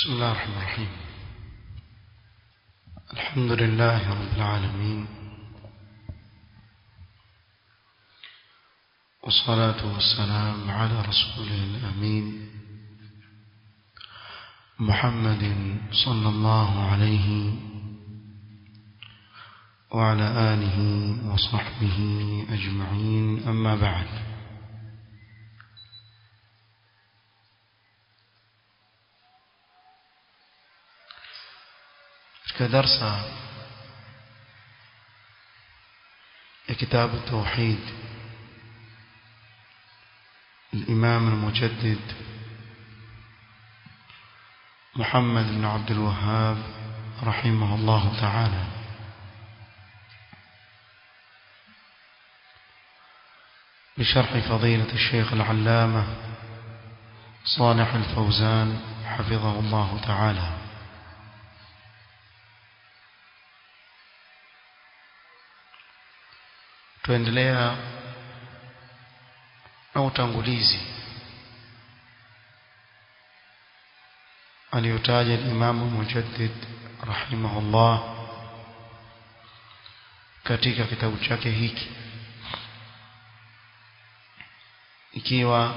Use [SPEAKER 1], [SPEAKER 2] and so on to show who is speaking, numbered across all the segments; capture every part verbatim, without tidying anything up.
[SPEAKER 1] بسم الله الرحمن الرحيم. الحمد لله رب العالمين، والصلاة والسلام على رسوله الأمين محمد صلى الله عليه وعلى آله وصحبه أجمعين، أما بعد. كدرس كتاب التوحيد الإمام المجدد محمد بن عبد الوهاب رحمه الله تعالى، بشرح فضيلة الشيخ العلامة صالح الفوزان حفظه الله تعالى. tuendelea na utangulizi aliyotaja Imam Mujaddid rahimahullah katika kitabu chake hiki, ikiwa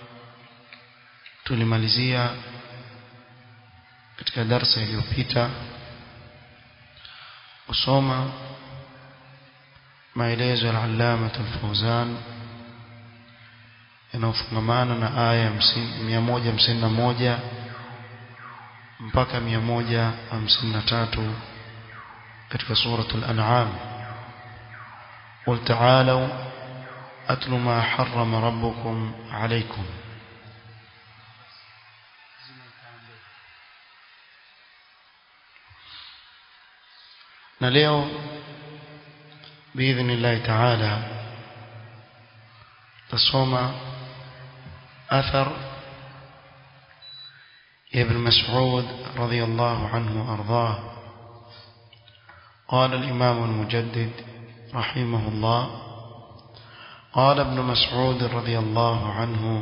[SPEAKER 1] tulimalizia katika darasa iliyopita kusoma maelezo ya Allama al-Fawzan yanayofungamana na aya mia moja hamsini na moja mpaka mia moja hamsini na tatu katika suratul An'am. Qul ta'alu atlu ma harrama rabbukum alaykum. Na leo بإذن الله تعالى تصوم أثر ابن مسعود رضي الله عنه وأرضاه. قال الإمام المجدد رحمه الله: قال ابن مسعود رضي الله عنه: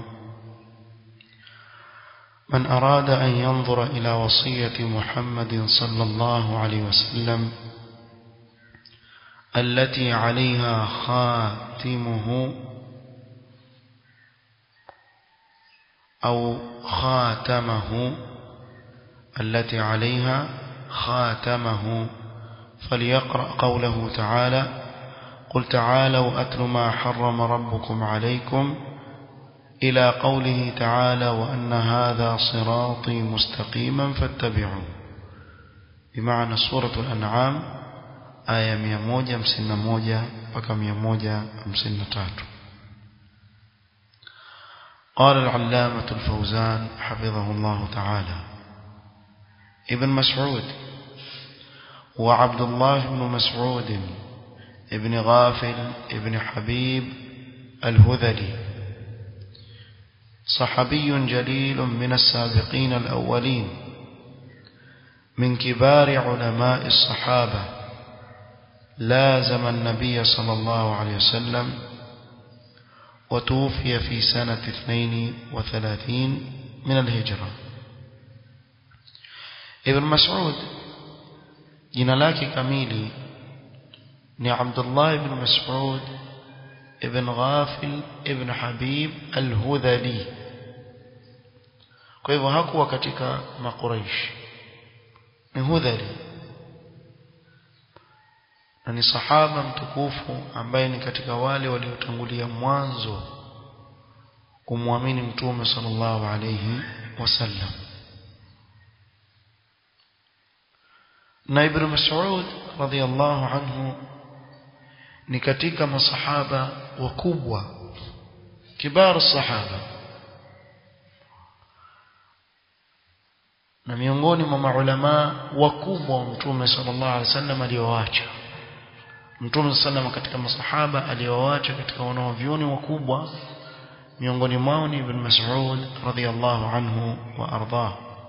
[SPEAKER 1] من أراد أن ينظر إلى وصية محمد صلى الله عليه وسلم التي عليها خاتمه أو خاتمه التي عليها خاتمه فليقرأ قوله تعالى: قل تعالوا أتل ما حرم ربكم عليكم، إلى قوله تعالى: وأن هذا صراطي مستقيما فاتبعوه، بمعنى سورة الأنعام aya mia moja hamsini na moja mpaka mia moja hamsini na tatu. قال العلامة الفوزان حفظه الله تعالى: ابن مسعود وعبد الله بن مسعود ابن غافل ابن حبيب الهذلي صحابي جليل من السابقين الأولين من كبار علماء الصحابة، لازم النبي صلى الله عليه وسلم وتوفي في سنة اثنين وثلاثين من الهجرة. ابن مسعود jina lake kamili ni Abdullah ibn Mas'ud ibn Ghafil ibn Habib al-Hudhali. Kwa hivyo hakuwa katika makuraish, ni Hudhali, na ni sahaba mtukufu ambaye ni katika wale waliotangulia mwanzo kumwamini Mtume sallallahu alayhi wasallam. Na Ibn Mas'ud radhiyallahu anhu ni katika masahaba wakubwa, kibar sahaba, na miongoni mwa maulama wakubwa wa Mtume sallallahu alayhi wasallam alioacha Mtume sallallahu katika masahaba aliyowaacha katika wanavyuoni wakubwa, miongoni mwao ni Ibn Mas'ud radhiyallahu anhu wa ardhah.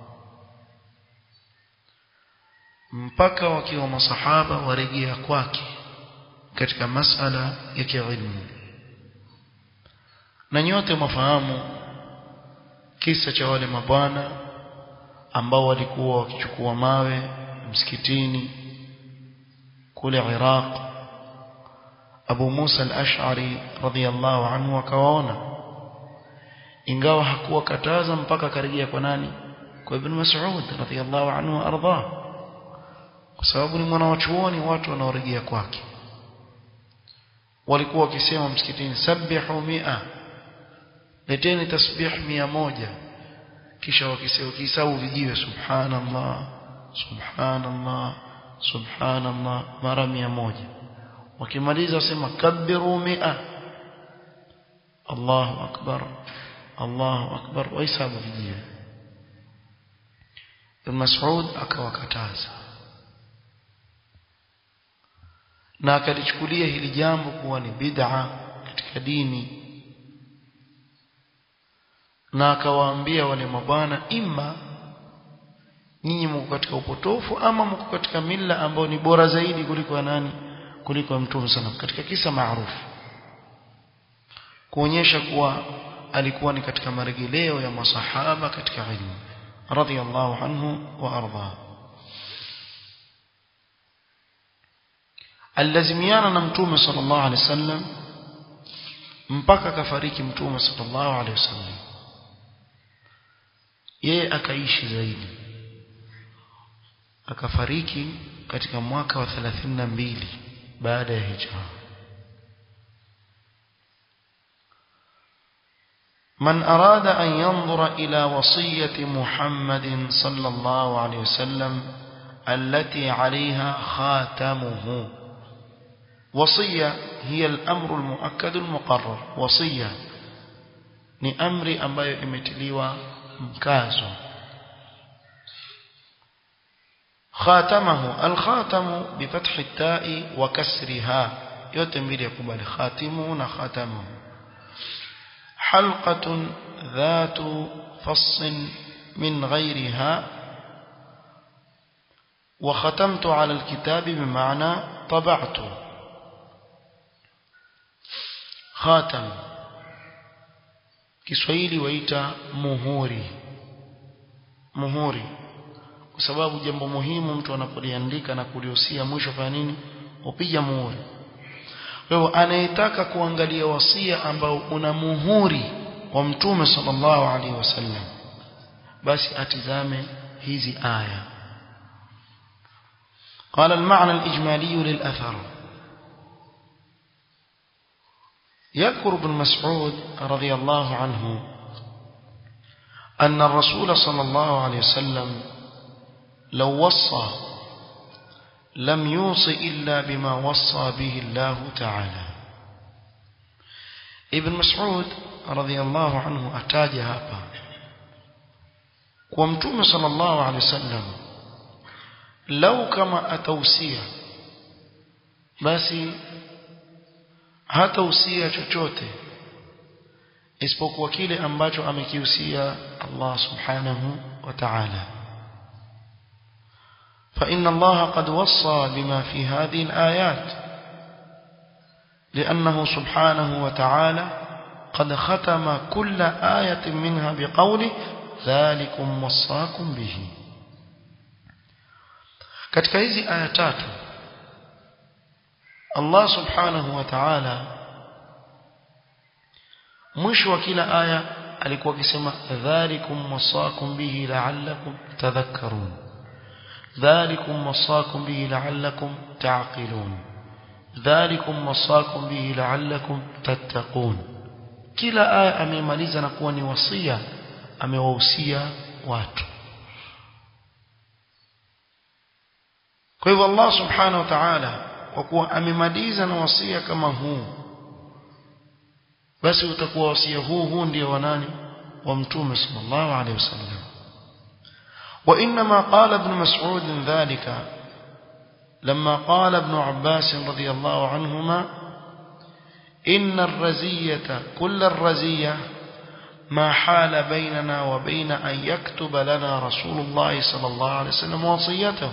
[SPEAKER 1] Mpaka wakiwa masahaba warejea kwake katika masala ya kiilmu. Na nyote mfahamu kisa cha wale mabwana ambao walikuwa wakichukua mawe msikitini kule Iraq. Abu Musa al-Ash'ari radhiyallahu anhu akawaona, ingawa hakuwa kataza mpaka karejea kwa nani? Kwa Ibn Mas'ud radhiyallahu anhu arda, kwa sababu ni mwana wa chuoni, watu wanaorejea kwake. Walikuwa wakisema msikitini, sabbihu mi'a, leteni tasbih mia moja, kisha wakisema kisau vijiwe subhanallah subhanallah subhanallah mara mia moja. Wakimaliza wasema kabbiru mi'a, Allahu akbar Allahu akbar, waisabu vijiwe. Ibn Mas'ud akawakataza na akalichukulia hili jambo kuwa ni bid'a katika dini, na akawaambia wale mabwana, imma nyinyi mko katika upotofu ama mko katika mila ambayo ni bora zaidi kuliko nani? Kuliko Mtume sana. Katika kisa maarufu kuonyesha kuwa alikuwa ni katika marejeleo ya masahaba katika ilmu radhiyallahu anhu wa arda. Alazimiana na Mtume sallallahu alaihi wasallam mpaka kafariki Mtume sallallahu alaihi wasallam. Yeye akaishi zaidi, akafariki katika mwaka wa thelathini na mbili baada ya hijra. من أراد أن ينظر إلى وصية محمد صلى الله عليه وسلم التي عليها خاتمه. وصية هي الأمر المؤكد المقرر. وصية ni amri ambayo imetiliwa mkazo. خاتمه الخاتم بفتح التاء وكسرها، yote mbili yakubali, khatimu na khatamu. حلقة ذات فص من غيرها. وختمت على الكتاب بمعنى طبعت. خاتم Kiswahili waita muhuri. Muhuri kwa sababu jambo muhimu mtu anapoliandika na kulihusia mwisho kwa nini upiga muhuri. Kwa hiyo anayetaka kuangalia wasia ambao una muhuri wa Mtume sallallahu alaihi wasallam, basi atizame hizi aya. قال المعنى الإجمالي للأثر. يذكر ابن مسعود رضي الله عنه أن الرسول صلى الله عليه وسلم لو وصى لم يوصي إلا بما وصى به الله تعالى. ابن مسعود رضي الله عنه أتاج هابا ومتوم صلى الله عليه وسلم لو كما أتوسيا basi hatausia chochote isipokuwa kile ambacho amekihusia Allah subhanahu wa ta'ala. فإن الله قد وصى بما في هذه الآيات لأنه سبحانه وتعالى قد ختم كل آية منها بقوله ذلكم وصاكم به. katika hizi aya tatu Allah subhanahu wa ta'ala mwisho wa kila aya alikuwa akisema dhalikum wasaakum bihi la'allakum tadhakkarun, dhalikum wasaakum bihi la'allakum ta'qilun, dhalikum wasaakum bihi la'allakum tattaqun. Kila aya amemaliza na kuwa ni wasia, amewahusia watu. Kwa hivyo Allah subhanahu wa ta'ala kwa kuwa amemaliza na wasia kama huu, basi utakuwa wasia huu huu ndio wa nani? Wa Mtume sallallahu alaihi wasallam. وإنما قال ابن مسعود ذلك لما قال ابن عباس رضي الله عنهما إن الرزية كل الرزية ما حال بيننا وبين أن يكتب لنا رسول الله صلى الله عليه وسلم وصيته.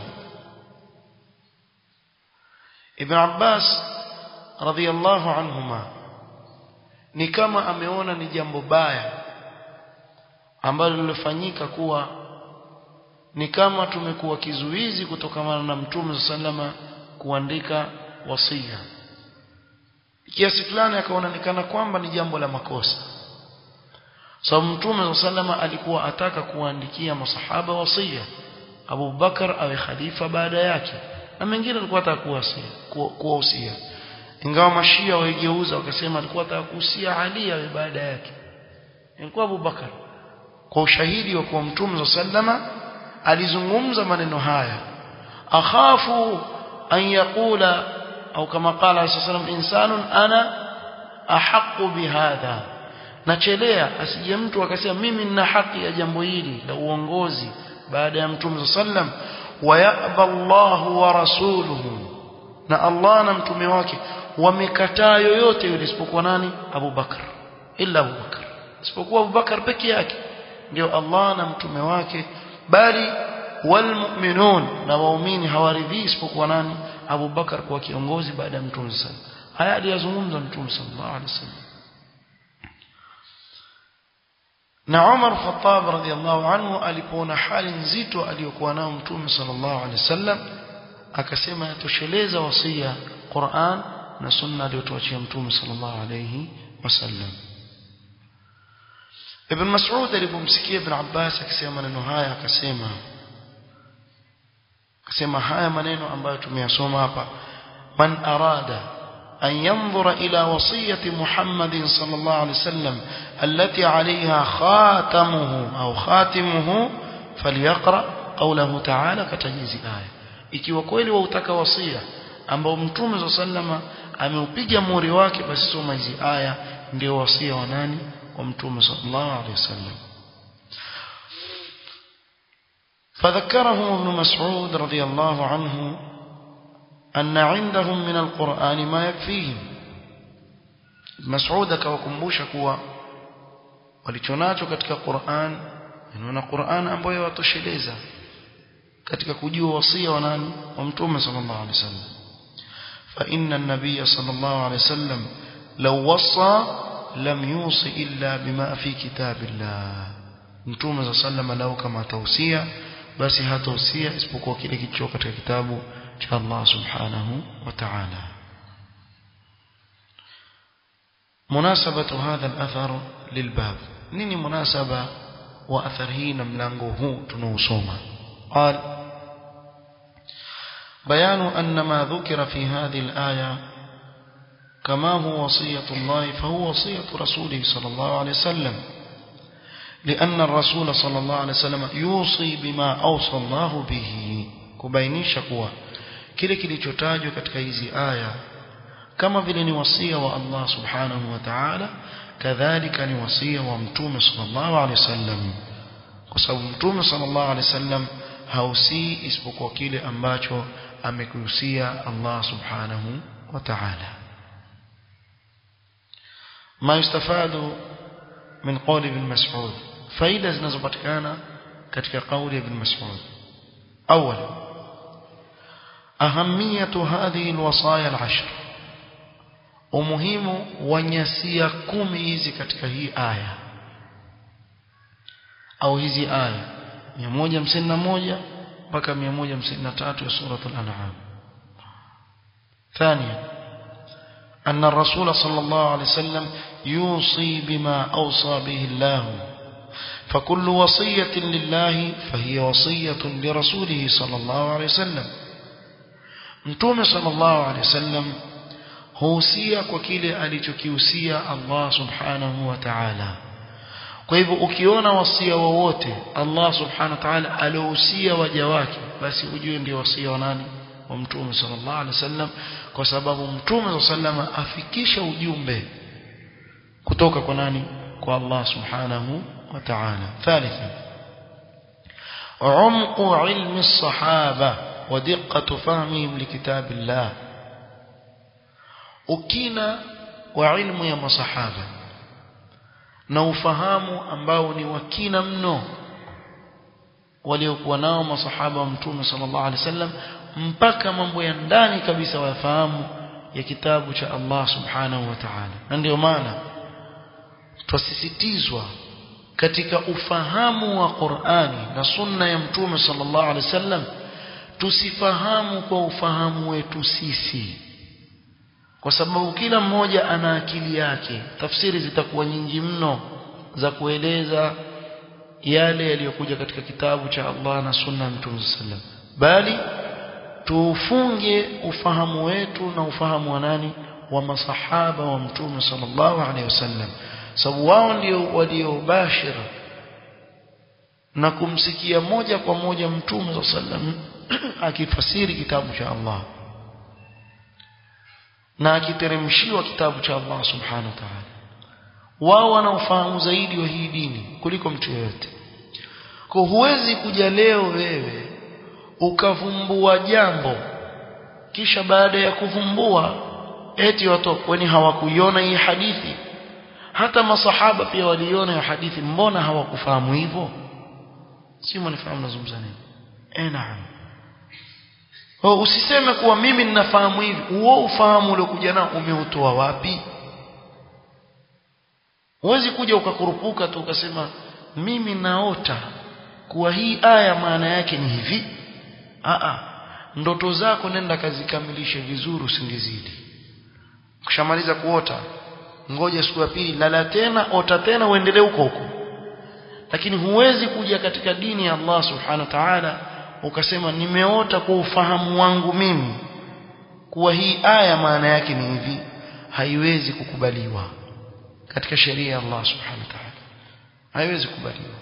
[SPEAKER 1] Ibn Abbas radhiyallahu anhuma ni kama ameona ni jambo baya ambalo lilifanyika kuwa ni kama tumekuwa kizuizi kutokana na Mtume sallama kuandika wasia. Kiasi fulani akaonekana kwamba ni jambo la makosa. Sababu Mtume sallama alikuwa ataka kuandikia masahaba wasia, Abu Bakar awe khalifa baada yake, na mengine alikuwa ataka kuwasia kuwahusia. Ingawa mashia waigeuza wakasema alikuwa ataka kuhusia Ali awe baada yake, ilikuwa Abu Bakar, kwa ushahidi wa kuwa Mtume sallama alizungumza maneno haya, akhafu an yaqula au kama qala sallallahu insanun ana ahqqu bihadha, nachelea asije mtu akasema mimi nina haki ya jambo hili la uongozi baada ya Mtume sallam. Wa ya'ba Allahu wa rasuluhu, na Allah na mtume wake wamekataa yoyote yule isipokuwa nani? Abu Bakar, illa Abu Bakar, isipokuwa Abu Bakar peke yake ndio Allah na mtume wake, bali walmu'minun, na waumini hawaridhi isipokuwa nani? Abu Bakar kwa kiongozi baada ya Mtume sallallahu alaihi wasallam. Haya aliyazungumza Mtume sallallahu alaihi wasallam. Na Umar Khattab radhiyallahu anhu alipoona hali nzito aliyokuwa nao Mtume sallallahu alaihi wasallam, akasema yatosheleza wasia Qur'an na sunna aliyotuachia Mtume sallallahu alaihi wasallam. Ibn Mas'ud alipomsikia Ibn Abbas akisema maneno haya, akasema akasema haya maneno ambayo tumeyasoma hapa, man arada an yanzura ila wasiyati Muhammadin sallallahu alaihi wasallam allati alaiha khatamuhu au khatimuhu falyaqra qawlahu ta'ala, katajizi aya. Ikiwa kweli wautaka wasia ambao Mtume sallallahu alaihi wasallam ameupiga muhuri wake, basi soma hizi aya, ndio wasia wa nani? Wa Mtume sallallahu alaihi wasallam. فذكرهم ابن مسعود رضي الله عنه أن عندهم من القرآن ما يكفيهم. مسعود akawakumbusha kuwa walichonacho katika Qur'an, inaona Qur'an ambayo watosheleza katika kujua wasia wa nani? Wa Mtume sallallahu alaihi wasallam. Fa inna an-nabiy sallallahu alaihi wasallam law wassa lam yusi illa bima fi kitabillah. Mtume sallallahu alaihi wasallam lau kama atausia, basi hatahusia isipokuwa kile kilicho katika kitabu cha Allah subhanahu wa ta'ala. Munasabatu hadha al-athar lilbab, nini munasaba wa athar hii na mlango huu tunaosoma? Qal bayanu anna ma dhukira fi hadhihi al-aya kama huwa wasiyatu Allah fa huwa wasiyatu rasulih sallallahu alayhi wasallam, لأن الرسول صلى الله عليه وسلم يوصي بما أوصى الله به. kubainisha kuwa kile kilichotajwa katika hizi aya kama vile ni wasia wa Allah subhanahu wa ta'ala, kadhalika ni wasia wa Mtume sallallahu alaihi wasallam, kwa sababu Mtume sallallahu alaihi wasallam hausii isipokuwa kile ambacho amekuhusia Allah subhanahu wa ta'ala. ما يستفاد من قول ابن مسعود، faida zinazopatikana katika kauli ya Ibn Mas'ud. Awala, ahamiyatu hadhihi alwasaya al'ashr, umuhimu wa nyasia kumi hizi katika hii aya au hizi aya mia moja hamsini na moja mpaka mia moja hamsini na tatu ya sura al-An'am. Thania, أن الرسول صلى الله عليه وسلم يوصي بما أوصى به الله، فكل وصية لله فهي وصية لرسوله صلى الله عليه وسلم. Mtume صلى الله عليه وسلم husia kwa kile alichokihusia Allah subhanahu wa ta'ala. Kwa hivyo ukiona wasia wowote Allah subhanahu wa ta'ala aliohusia waja wake, basi ujue ndio wasia wa nani? Wa Mtume sallallahu alaihi wasallam, kwa sababu Mtume sallallahu alaihi wasallam afikisha ujumbe kutoka kwa nani? Kwa Allah subhanahu wa ta'ala. Thalitha, umqu ilmi as-sahaba wa diqqatu fahmihim likitabillah, ukina wa ilmu ya masahaba na ufahamu ambao ni wakina mno waliokuwa nao masahaba wa Mtume sallallahu alaihi wasallam, mpaka mambo ya ndani kabisa wafahamu ya kitabu cha Allah subhanahu wa ta'ala. Na ndio maana twasisitizwa katika ufahamu wa Qur'ani na sunna ya Mtume sallallahu alaihi wasallam tusifahamu kwa ufahamu wetu sisi, kwa sababu kila mmoja ana akili yake. Tafsiri zitakuwa nyingi mno za kueleza yale yaliyokuja katika kitabu cha Allah na sunna ya Mtume sallallahu alaihi wasallam, bali tufunge ufahamu wetu na ufahamu wa nani, wa masahaba wa Mtume sallallahu alaihi wasallam, sababu wao ndio waliobashira na kumsikia moja kwa moja Mtume sallallahu alaihi wasallam akifasiri kitabu cha Allah na akiteremshiwa kitabu cha Allah subhanahu wa ta'ala. Wao wanaofahamu zaidi wa hii dini kuliko mtu yeyote. Kwa huwezi kuja leo wewe ukavumbua jambo kisha baada ya kuvumbua eti watu kwani hawakuiona hii hadithi. Hata masahaba pia waliona hiyo hadithi, mbona hawakufahamu hivyo? Si mnafahamu nazungumza nini? Eh, naam. Oh, usiseme kuwa mimi ninafahamu hivi. Huo ufahamu uliokuja nao umeutoa wapi? Huwezi kuja ukakurupuka tu ukasema mimi naota kuwa hii aya maana yake ni hivi. A a, ndoto zako nenda kazikamilishe vizuri, usingizidi. Ukishamaliza kuota, ngoja siku ya pili lala tena, ota tena, uendelee huko huko. Lakini huwezi kuja katika dini ya Allah subhanahu wa ta'ala ukasema nimeota kwa ufahamu wangu mimi kuwa hii aya maana yake ni hivi. Haiwezi kukubaliwa katika sheria ya Allah subhanahu wa ta'ala, haiwezi kukubaliwa.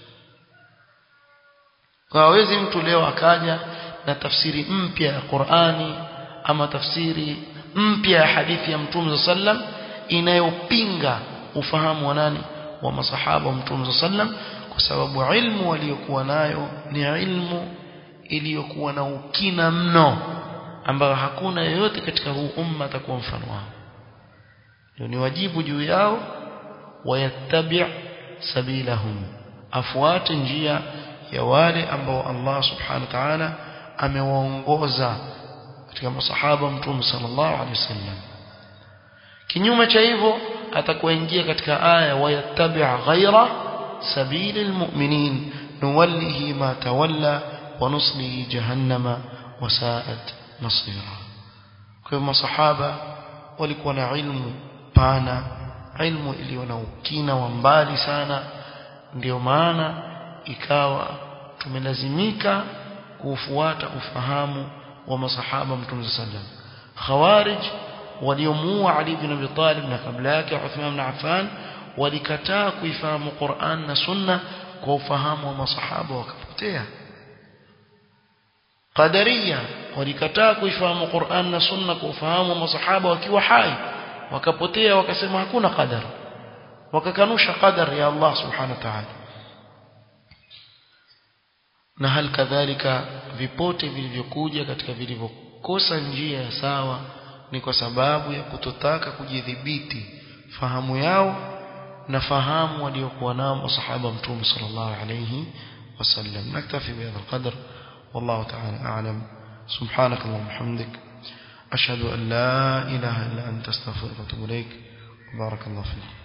[SPEAKER 1] Kwa hawezi mtu leo akaja na tafsiri mpya ya Qur'ani ama tafsiri mpya ya hadithi ya Mtume sallam inayopinga ufahamu wa nani, wa masahaba wa Mtume sallam, kwa sababu ilmu waliokuwa nayo ni ilmu iliyokuwa na ukina mno ambayo hakuna yeyote katika huu umma atakuwa mfano wao. Ndio ni wajibu juu yao wayattabi' sabilahum, afuate njia ya wale ambao Allah subhanahu wa ta'ala amewaongoza katika masahaba Mtume sallallahu alaihi wasallam. Kinyume cha hivyo atakuingia katika aya wayattabi' ghaira sabilil mu'minin nuwallihi ma tawalla wa nuslihi jahannama wa sa'at masira. Kwa masahaba walikuwa na ilmu pana, ilmu iliyo na ukina wa mbali sana, ndio maana ikawa tumelazimika kufuata ufahamu wa masahaba Mtume sallam. Khawarij waliomuua Ali ibn Abi Talib na kabla yake Uthman ibn Affan walikataa kuifahamu Qur'an na Sunna kwa ufahamu wa masahaba, wakapotea. Qadariya walikataa kuifahamu Qur'an na Sunna kwa ufahamu wa masahaba wakiwa hai, wakapotea, wakasema hakuna qadar, wakakanusha qadar ya Allah subhanahu wa ta'ala. Na hal kadhalika vipote vilivyokuja katika vilivyokosa njia ya sawa ni kwa sababu ya kutotaka kujidhibiti fahamu yao na fahamu waliokuwa nao masahaba Mtume sallallahu alayhi wasallam. Naktafi bihadha alqadr, wallahu ta'ala a'lam. Subhanakallahumma wa bihamdik, ashhadu an la ilaha illa anta astaghfiruka wa atubu ilaik. Barakallahu fiik.